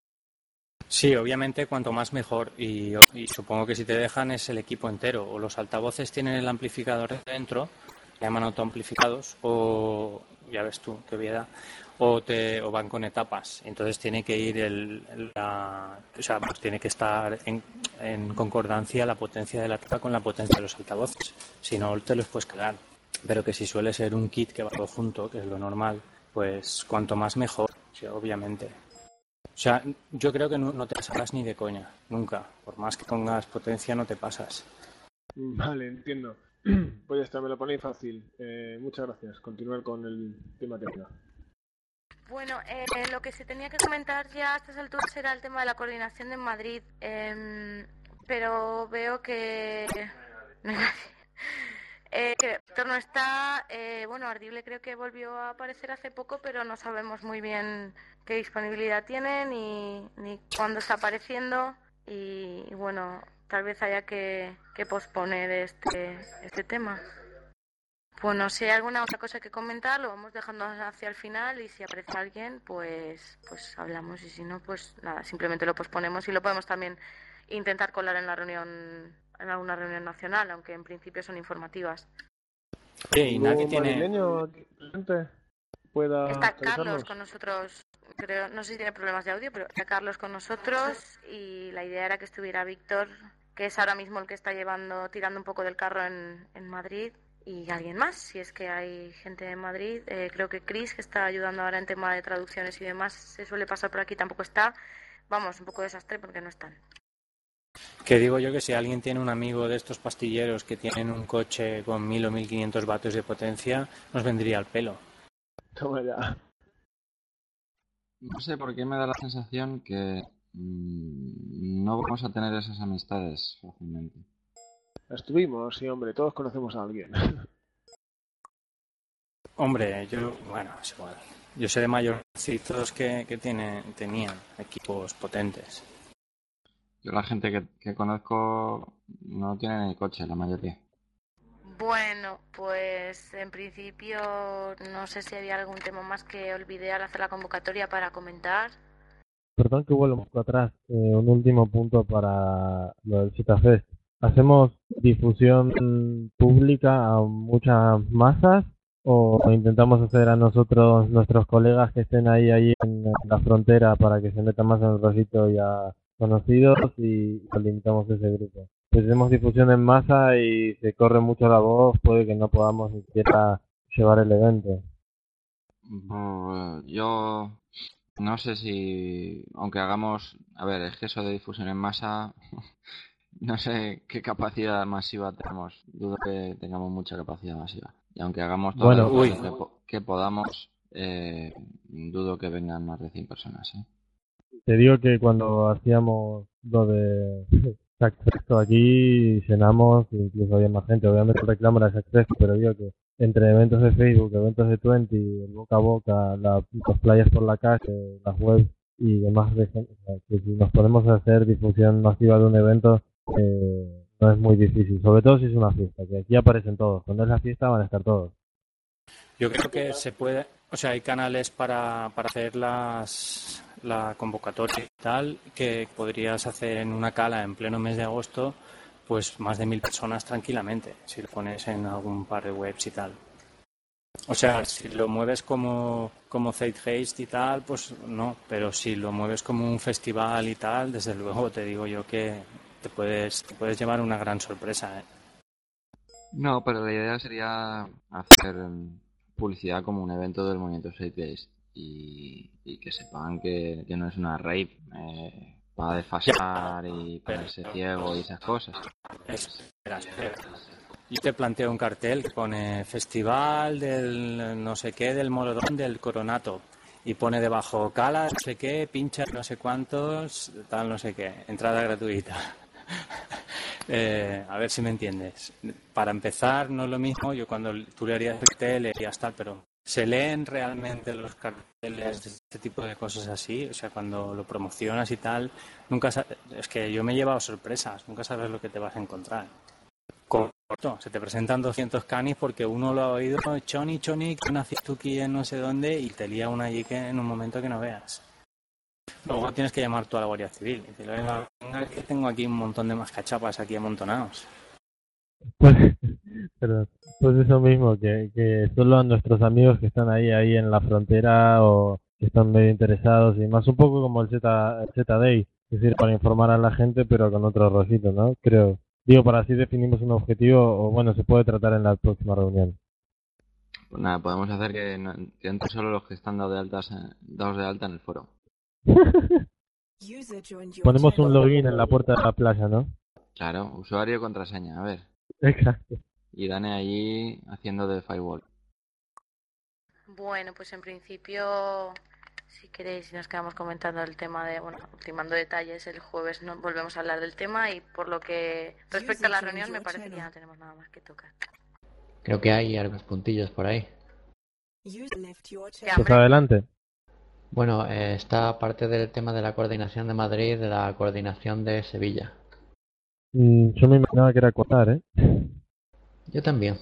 Sí, obviamente cuanto más mejor y, y supongo que si te dejan es el equipo entero o los altavoces tienen el amplificador dentro, se llaman autoamplificados o ya ves tú qué obviedad o te o van con etapas, entonces tiene que ir el la, o sea, pues tiene que estar en, en concordancia la potencia de la etapa con la potencia de los altavoces, si no te los puedes quedar, pero que si suele ser un kit que va todo junto, que es lo normal, pues cuanto más mejor, sí, obviamente. O sea, yo creo que no, no te pasarás ni de coña, nunca. Por más que pongas potencia, no te pasas. Vale, entiendo. Pues ya está, me lo ponéis fácil. Eh, muchas gracias. Continuar con el tema que queda. Bueno, eh, lo que se tenía que comentar ya a estas alturas era el tema de la coordinación en Madrid, eh, pero veo que... no hay nadie. Eh, que Víctor no está, eh, bueno, Ardible creo que volvió a aparecer hace poco, pero no sabemos muy bien qué disponibilidad tiene ni, ni cuándo está apareciendo y, y bueno, tal vez haya que, que posponer este, este tema. Bueno, si hay alguna otra cosa que comentar, lo vamos dejando hacia el final y si aparece alguien, pues, pues hablamos y si no, pues nada, simplemente lo posponemos y lo podemos también intentar colar en la reunión, en alguna reunión nacional, aunque en principio son informativas. Oye, y nadie ¿Algún tiene... madrileño aquí presente pueda Está Carlos actualizarnos? con nosotros, creo, no sé si tiene problemas de audio, pero está Carlos con nosotros y la idea era que estuviera Víctor, que es ahora mismo el que está llevando, tirando un poco del carro en, en Madrid, y alguien más, si es que hay gente en Madrid. Eh, creo que Chris, que está ayudando ahora en tema de traducciones y demás, se suele pasar por aquí, tampoco está. Vamos, un poco desastre porque no están. Que digo yo que si alguien tiene un amigo de estos pastilleros que tienen un coche con mil o mil quinientos vatios de potencia, nos vendría al pelo. Toma ya. No sé por qué me da la sensación que mmm, no vamos a tener esas amistades fácilmente. Estuvimos, sí, hombre, todos conocemos a alguien. Hombre, yo, bueno, es igual. Yo sé de mayorcitos que, que tiene, tenían equipos potentes. Yo la gente que, que conozco no tiene ni coche, la mayoría. Bueno, pues en principio no sé si había algún tema más que olvidé al hacer la convocatoria para comentar. Perdón que vuelvo un poco atrás. Eh, un último punto para lo del ZFest. ¿Hacemos difusión pública a muchas masas o intentamos hacer a nosotros, nuestros colegas que estén ahí, ahí en la frontera para que se metan más en el rojito y a conocidos y limitamos ese grupo? Si hacemos difusión en masa y se corre mucho la voz, puede que no podamos ni siquiera llevar el evento. Bueno, yo no sé si, aunque hagamos, a ver, es que eso de difusión en masa, no sé qué capacidad masiva tenemos. Dudo que tengamos mucha capacidad masiva. Y aunque hagamos toda Bueno, la difusión que, po- que podamos, eh, dudo que vengan más de cien personas, ¿eh? Te digo que cuando hacíamos lo de Saxfesto aquí, cenamos, incluso había más gente. Obviamente el reclamo era Saxfesto, pero digo que entre eventos de Facebook, eventos de Twenty, el boca a boca, la, los playas por la calle, las webs y demás, de gente, o sea, que si nos podemos hacer difusión masiva de un evento, eh, no es muy difícil. Sobre todo si es una fiesta, que aquí aparecen todos. Cuando es la fiesta van a estar todos. Yo creo que se puede, o sea, hay canales para, para hacer las, la convocatoria y tal, que podrías hacer en una cala en pleno mes de agosto, pues más de mil personas tranquilamente, si lo pones en algún par de webs y tal. O sea, si lo mueves como, como Zeitgeist y tal, pues no, pero si lo mueves como un festival y tal, desde luego te digo yo que te puedes, te puedes llevar una gran sorpresa, ¿eh? No, pero la idea sería hacer em, publicidad como un evento del movimiento Zeitgeist y, y que sepan que, que no es una rave eh, para desfasar y ponerse ciego y esas cosas. Espera, espera. Yo te planteo un cartel que pone Festival del no sé qué, del Morodón, del Coronato. Y pone debajo cala, no sé qué, pincha no sé cuántos, tal no sé qué, entrada gratuita. eh, a ver si me entiendes. Para empezar, no es lo mismo, yo cuando tú le harías el té, le harías tal, pero ¿se leen realmente los carteles de este tipo de cosas así? O sea, cuando lo promocionas y tal, nunca sa- es que yo me he llevado sorpresas, nunca sabes lo que te vas a encontrar. Corto, se te presentan doscientos canis porque uno lo ha oído, choni, choni, que nací tú aquí en no sé dónde, y te lía una allí que en un momento que no veas. Luego tienes que llamar tú a la Guardia Civil y decirle, venga, venga, que tengo aquí un montón de mascachapas aquí amontonados. Pues, perdón. Pues eso mismo, que, que solo a nuestros amigos que están ahí, ahí en la frontera o que están medio interesados y más un poco como el Z, el Z-Day, es decir, para informar a la gente pero con otro rojito, ¿no? Creo. Digo, para así definimos un objetivo o bueno, se puede tratar en la próxima reunión. Pues nada, podemos hacer que, no- que entren solo los que están dados de, altas, eh, dados de alta en el foro. User joined your Ponemos un channel. login en la puerta de la playa, ¿no? Claro, usuario y contraseña, a ver. Exacto. Y Dane allí haciendo de firewall. Bueno, pues en principio, si queréis, nos quedamos comentando el tema de, bueno, ultimando detalles, el jueves no volvemos a hablar del tema y por lo que respecta a la reunión me parece que ya no tenemos nada más que tocar. Creo que hay algunos puntillos por ahí. User left your Ya, channel. Pues adelante. Bueno, eh, está parte del tema de la coordinación de Madrid, de la coordinación de Sevilla. Mm, yo me imaginaba que era acotar, ¿eh? Yo también.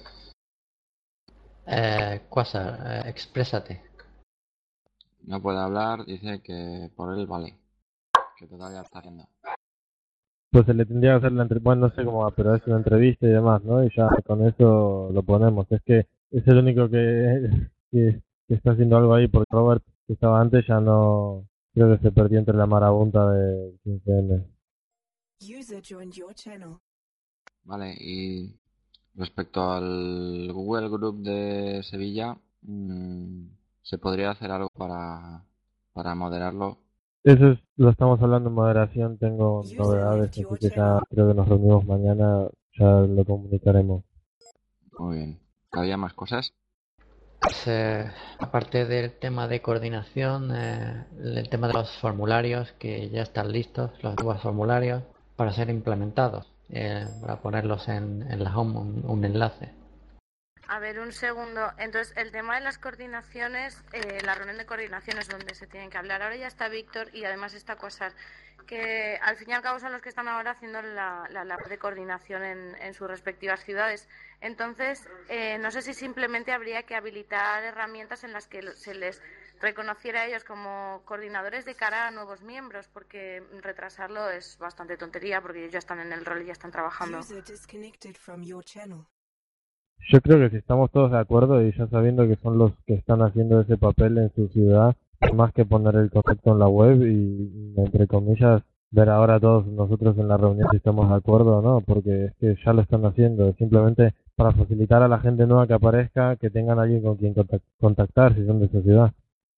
Eh, Quasar, eh, exprésate. No puede hablar, dice que por él vale. Que todavía está haciendo. Pues se le tendría que hacer la entrevista, bueno, no sé cómo va, pero es una entrevista y demás, ¿no? Y ya con eso lo ponemos. Es que es el único que, que, que está haciendo algo ahí, porque Robert, que estaba antes, ya no, creo que se perdió entre la marabunta de quince eme. User joined your channel. Vale, y respecto al Google Group de Sevilla, mmm, ¿se podría hacer algo para, para moderarlo? Eso es, lo estamos hablando en moderación, tengo User novedades, left your así que ya channel. creo que nos reunimos mañana, ya lo comunicaremos. Muy bien. ¿Había más cosas? Pues, eh, aparte del tema de coordinación, eh, el tema de los formularios que ya están listos, los nuevos formularios para ser implementados, eh, para ponerlos en, en la home, un, un enlace. A ver, un segundo. Entonces, el tema de las coordinaciones, eh, la reunión de coordinación es donde se tienen que hablar. Ahora ya está Víctor y además está Quasar, que al fin y al cabo son los que están ahora haciendo la, la labor de coordinación en, en sus respectivas ciudades. Entonces, eh, no sé si simplemente habría que habilitar herramientas en las que se les reconociera a ellos como coordinadores de cara a nuevos miembros, porque retrasarlo es bastante tontería, porque ellos ya están en el rol y ya están trabajando. User disconnected from your channel. Yo creo que si estamos todos de acuerdo y ya sabiendo que son los que están haciendo ese papel en su ciudad, más que poner el contacto en la web y, entre comillas, ver ahora todos nosotros en la reunión si estamos de acuerdo o no, porque es que ya lo están haciendo, simplemente para facilitar a la gente nueva que aparezca, que tengan alguien con quien contact- contactar si son de su ciudad.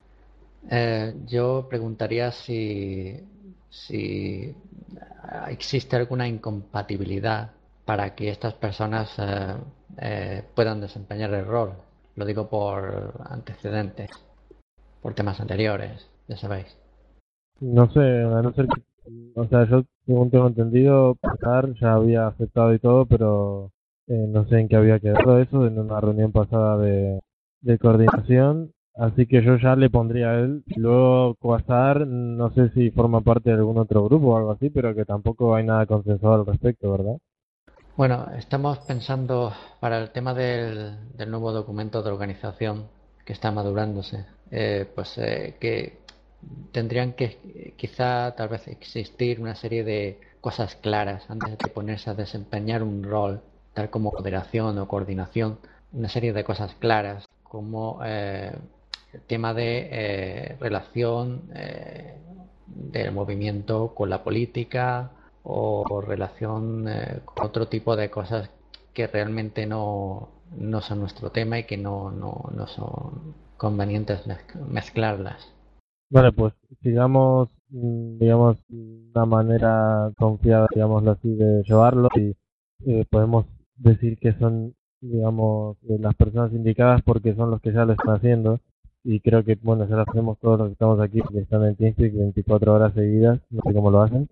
Eh, yo preguntaría si, si existe alguna incompatibilidad para que estas personas eh, eh, puedan desempeñar el rol. Lo digo por antecedentes, por temas anteriores, ya sabéis. No sé, a no ser que, o sea, yo según tengo entendido, Pasar ya había aceptado y todo, pero eh, no sé en qué había quedado eso en una reunión pasada de, de coordinación, así que yo ya le pondría a él. Luego Quasar, no sé si forma parte de algún otro grupo o algo así, pero que tampoco hay nada consensuado al respecto, ¿verdad? Bueno, estamos pensando para el tema del, del nuevo documento de organización que está madurándose, eh, pues eh, que tendrían que quizá tal vez existir una serie de cosas claras antes de ponerse a desempeñar un rol, tal como moderación o coordinación, una serie de cosas claras como eh, el tema de eh, relación eh, del movimiento con la política o relación eh, con otro tipo de cosas que realmente no, no son nuestro tema y que no, no, no son convenientes mezclarlas. Vale, pues sigamos, mm, digamos, una manera confiada, digámoslo así, de llevarlo y eh, podemos decir que son, digamos, eh, las personas indicadas porque son los que ya lo están haciendo y creo que, bueno, ya lo hacemos todos los que estamos aquí porque están en TeamSpeak veinticuatro horas seguidas, no sé cómo lo hacen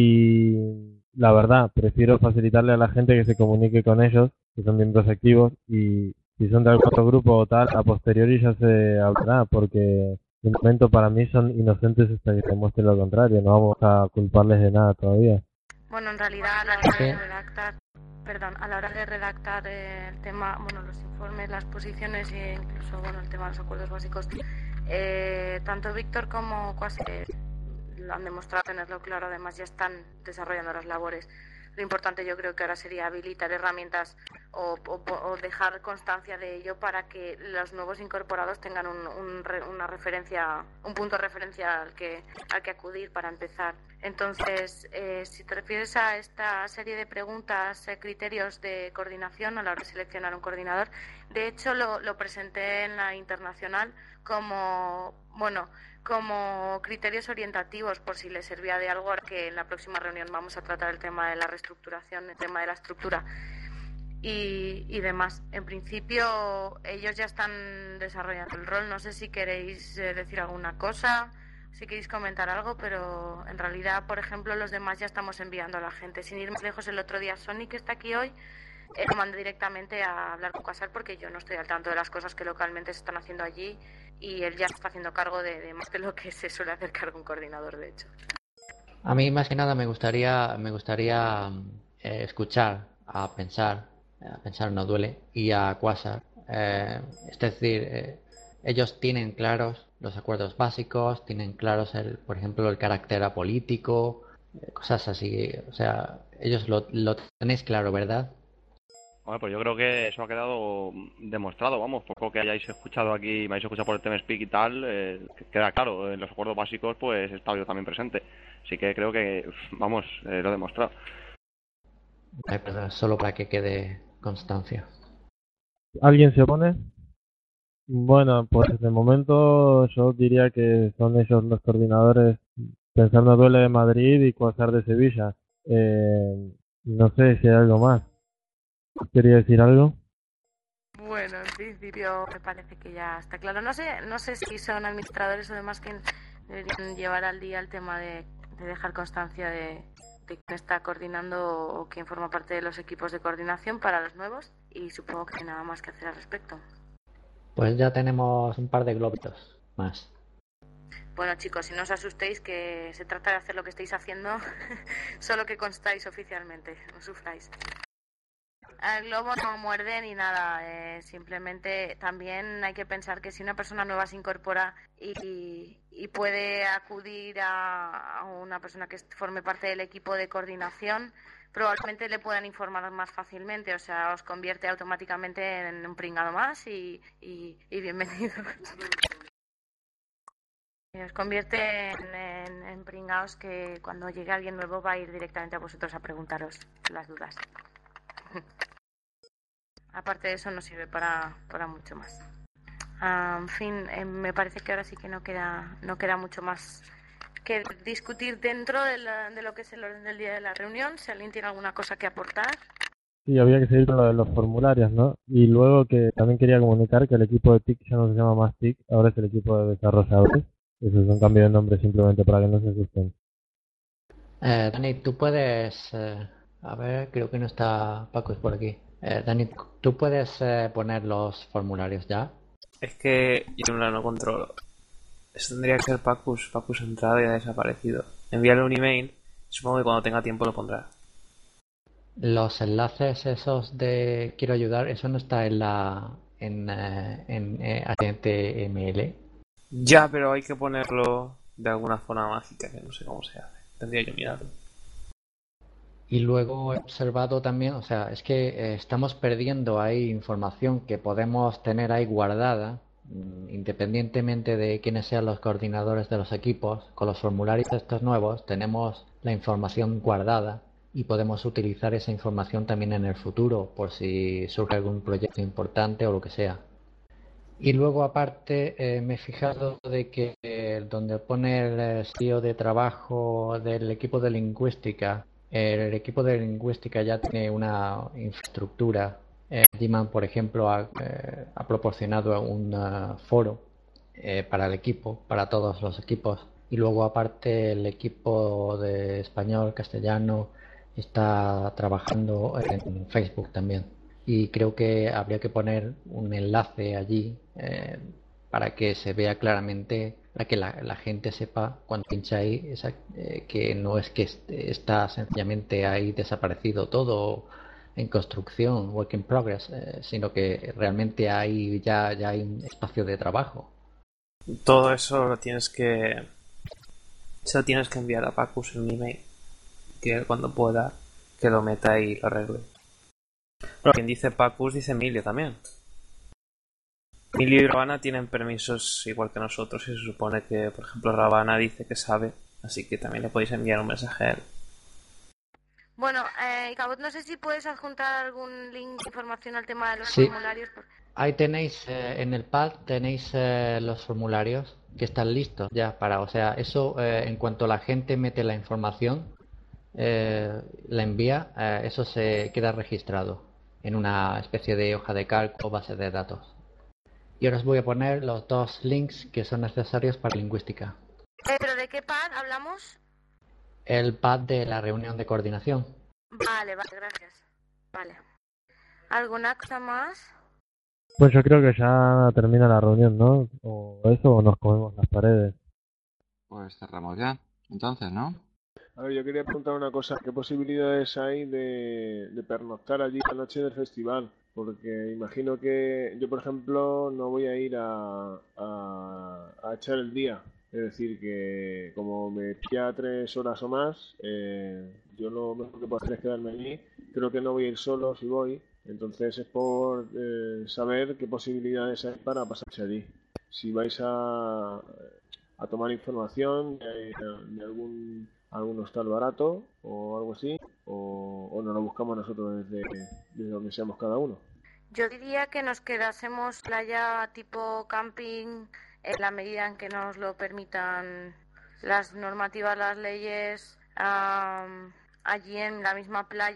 y la verdad, prefiero facilitarle a la gente que se comunique con ellos, que son miembros activos y si son de algún otro grupo o tal, a posteriori ya se hablará porque... De momento para mí son inocentes hasta que se demuestre lo contrario, no vamos a culparles de nada todavía. Bueno, en realidad a la hora de redactar, perdón, a la hora de redactar eh, el tema, bueno, los informes, las posiciones e incluso, bueno, el tema de los acuerdos básicos, eh, tanto Víctor como Quasar lo han demostrado tenerlo claro, además ya están desarrollando las labores. Lo importante yo creo que ahora sería habilitar herramientas o, o, o dejar constancia de ello para que los nuevos incorporados tengan un, un, una referencia, un punto de referencia al que, al que acudir para empezar. Entonces, eh, si te refieres a esta serie de preguntas, eh, criterios de coordinación a la hora de seleccionar un coordinador, de hecho lo, lo presenté en la internacional como, bueno, como criterios orientativos por si les servía de algo, ahora que en la próxima reunión vamos a tratar el tema de la reestructuración, el tema de la estructura y, y demás. En principio ellos ya están desarrollando el rol, no sé si queréis eh, decir alguna cosa, si queréis comentar algo, pero en realidad, por ejemplo, los demás ya estamos enviando a la gente. Sin ir más lejos, el otro día Sonic, que está aquí hoy, eh, lo mandé directamente a hablar con Quasar porque yo no estoy al tanto de las cosas que localmente se están haciendo allí y él ya se está haciendo cargo de, de más de lo que se suele hacer cargo un coordinador, de hecho. A mí más que nada me gustaría me gustaría eh, escuchar, a pensar, a pensar no duele, y a Quasar. Eh, es decir, eh, ellos tienen claros los acuerdos básicos, tienen claros, el, por ejemplo, el carácter apolítico, eh, cosas así. O sea, ellos lo, lo tenéis claro, ¿verdad? Bueno, pues yo creo que eso ha quedado demostrado, vamos, por lo que hayáis escuchado aquí, me habéis escuchado por el TeamSpeak y tal, eh, queda claro, en los acuerdos básicos pues he estado yo también presente, así que creo que, vamos, eh, lo he demostrado. Ay, perdón, solo para que quede constancia. ¿Alguien se opone? Bueno, pues de momento yo diría que son ellos los coordinadores, Pensando Duele de Madrid y Quasar de Sevilla. Eh, no sé si hay algo más. ¿Quería decir algo? Bueno, en principio me parece que ya está claro. No sé, no sé si son administradores o demás que deberían llevar al día el tema de, de dejar constancia de, de quién está coordinando o quién forma parte de los equipos de coordinación para los nuevos, y supongo que no hay nada más que hacer al respecto. Pues ya tenemos un par de globitos más. Bueno, chicos, si no os asustéis, que se trata de hacer lo que estáis haciendo, solo que constáis oficialmente, no sufráis. El globo no muerde ni nada, eh, simplemente también hay que pensar que si una persona nueva se incorpora y, y puede acudir a, a una persona que forme parte del equipo de coordinación, probablemente le puedan informar más fácilmente, o sea, os convierte automáticamente en un pringado más y, y, y bienvenidos. Os convierte en, en, en pringados que cuando llegue alguien nuevo va a ir directamente a vosotros a preguntaros las dudas. Aparte de eso no sirve para, para mucho más. Ah, en fin, eh, me parece que ahora sí que no queda no queda mucho más que discutir dentro de, la, de lo que es el orden del día de la reunión. Si alguien tiene alguna cosa que aportar. Sí, había que seguir con lo de los formularios, ¿no? Y luego que también quería comunicar que el equipo de T I C ya no se llama más T I C, ahora es el equipo de desarrolladores. Eso es un cambio de nombre simplemente para que no se asusten. Eh, Dani, tú puedes... Eh, a ver, creo que no está Paco por aquí. Eh, Dani, ¿tú puedes eh, poner los formularios ya? Es que yo no lo controlo. Eso tendría que ser Pacus. Pacus ha entrado y ha desaparecido. Envíale un email. Supongo que cuando tenga tiempo lo pondrá. Los enlaces esos de quiero ayudar, eso no está en la... en, eh, en eh, H T M L. Ya, pero hay que ponerlo de alguna zona mágica que no sé cómo se hace. Tendría que mirarlo. Y luego he observado también, o sea, es que eh, estamos perdiendo ahí información que podemos tener ahí guardada, mm, independientemente de quiénes sean los coordinadores de los equipos. Con los formularios estos nuevos tenemos la información guardada y podemos utilizar esa información también en el futuro por si surge algún proyecto importante o lo que sea. Y luego aparte eh, me he fijado de que eh, donde pone el eh, sitio de trabajo del equipo de lingüística, el equipo de lingüística ya tiene una infraestructura. Eh, G-Man, por ejemplo, ha, eh, ha proporcionado un uh, foro eh, para el equipo, para todos los equipos. Y luego aparte el equipo de español, castellano, está trabajando en Facebook también. Y creo que habría que poner un enlace allí eh, para que se vea claramente, para que la, la gente sepa cuando pincha ahí esa, eh, que no es que est está sencillamente ahí desaparecido todo en construcción, work in progress, eh, sino que realmente hay ya, ya hay un espacio de trabajo. Todo eso lo tienes que... se lo tienes que enviar a Pacus en un email. Que cuando pueda, que lo meta y lo arregle. Pero quien dice Pacus dice Emilio también. Emilio y Ravana tienen permisos igual que nosotros y se supone que, por ejemplo, Ravana dice que sabe, así que también le podéis enviar un mensaje a él. Bueno, eh, Cabot, no sé si puedes adjuntar algún link de información al tema de los Sí. formularios. Ahí tenéis, eh, en el pad tenéis eh, los formularios que están listos ya para, o sea, eso eh, en cuanto la gente mete la información, eh, la envía, eh, eso se queda registrado en una especie de hoja de cálculo o base de datos. Y ahora os voy a poner los dos links que son necesarios para lingüística. Eh, ¿Pero de qué pad hablamos? El pad de la reunión de coordinación. Vale, vale, gracias. Vale. ¿Alguna cosa más? Pues yo creo que ya termina la reunión, ¿no? O eso, o nos comemos las paredes. Pues cerramos ya, entonces, ¿no? A ver, yo quería preguntar una cosa. ¿Qué posibilidades hay de, de pernoctar allí la noche del festival? Porque imagino que yo, por ejemplo, no voy a ir a, a, a echar el día. Es decir, que como me pilla tres horas o más, eh, yo lo mejor que puedo hacer es quedarme allí. Creo que no voy a ir solo si voy. Entonces es por eh, saber qué posibilidades hay para pasarse allí. Si vais a, a tomar información de, de algún, algún hostal barato o algo así, o, o nos lo buscamos nosotros desde, desde donde seamos cada uno. Yo diría que nos quedásemos playa tipo camping en la medida en que nos lo permitan las normativas, las leyes, um, allí en la misma playa,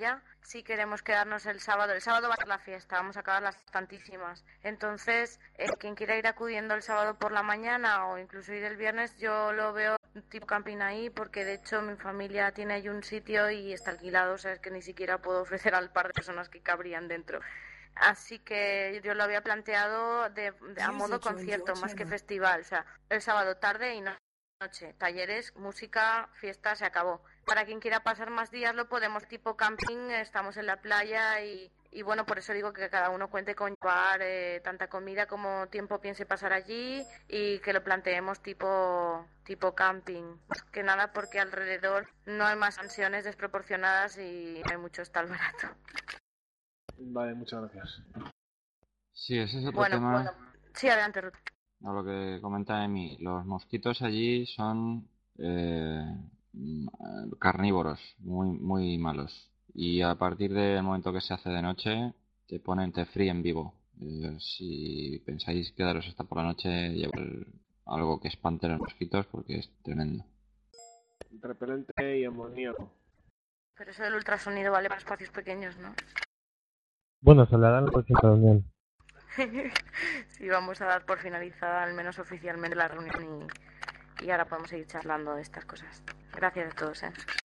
si queremos quedarnos el sábado. El sábado va a ser la fiesta, vamos a acabar las tantísimas. Entonces, eh, quien quiera ir acudiendo el sábado por la mañana o incluso ir el viernes, yo lo veo tipo camping ahí, porque de hecho mi familia tiene ahí un sitio y está alquilado, o sea, es que ni siquiera puedo ofrecer al par de personas que cabrían dentro. Así que yo lo había planteado de, de- a modo concierto, más que festival, o sea, el sábado tarde y no- noche, talleres, música, fiesta, se acabó. Para quien quiera pasar más días lo podemos tipo camping, estamos en la playa y, y bueno, por eso digo que cada uno cuente con llevar eh, tanta comida como tiempo piense pasar allí y que lo planteemos tipo tipo camping. Más que nada porque alrededor no hay más mansiones desproporcionadas y no hay mucho hostal barato. Vale, muchas gracias. Sí, ese es otro Bueno, tema. bueno. Sí, adelante, Ruth. A lo que comenta Emi, los mosquitos allí son eh, mm, carnívoros, muy, muy malos. Y a partir del momento que se hace de noche, te ponen, te fríen vivo. Eh, si pensáis quedaros hasta por la noche, llevar algo que espante los mosquitos porque es tremendo. Repelente y amoníaco. Pero eso del ultrasonido vale para espacios pequeños, ¿no? Bueno, se le hará en la próxima reunión. Sí, vamos a dar por finalizada al menos oficialmente la reunión y, y ahora podemos seguir charlando de estas cosas. Gracias a todos, ¿eh?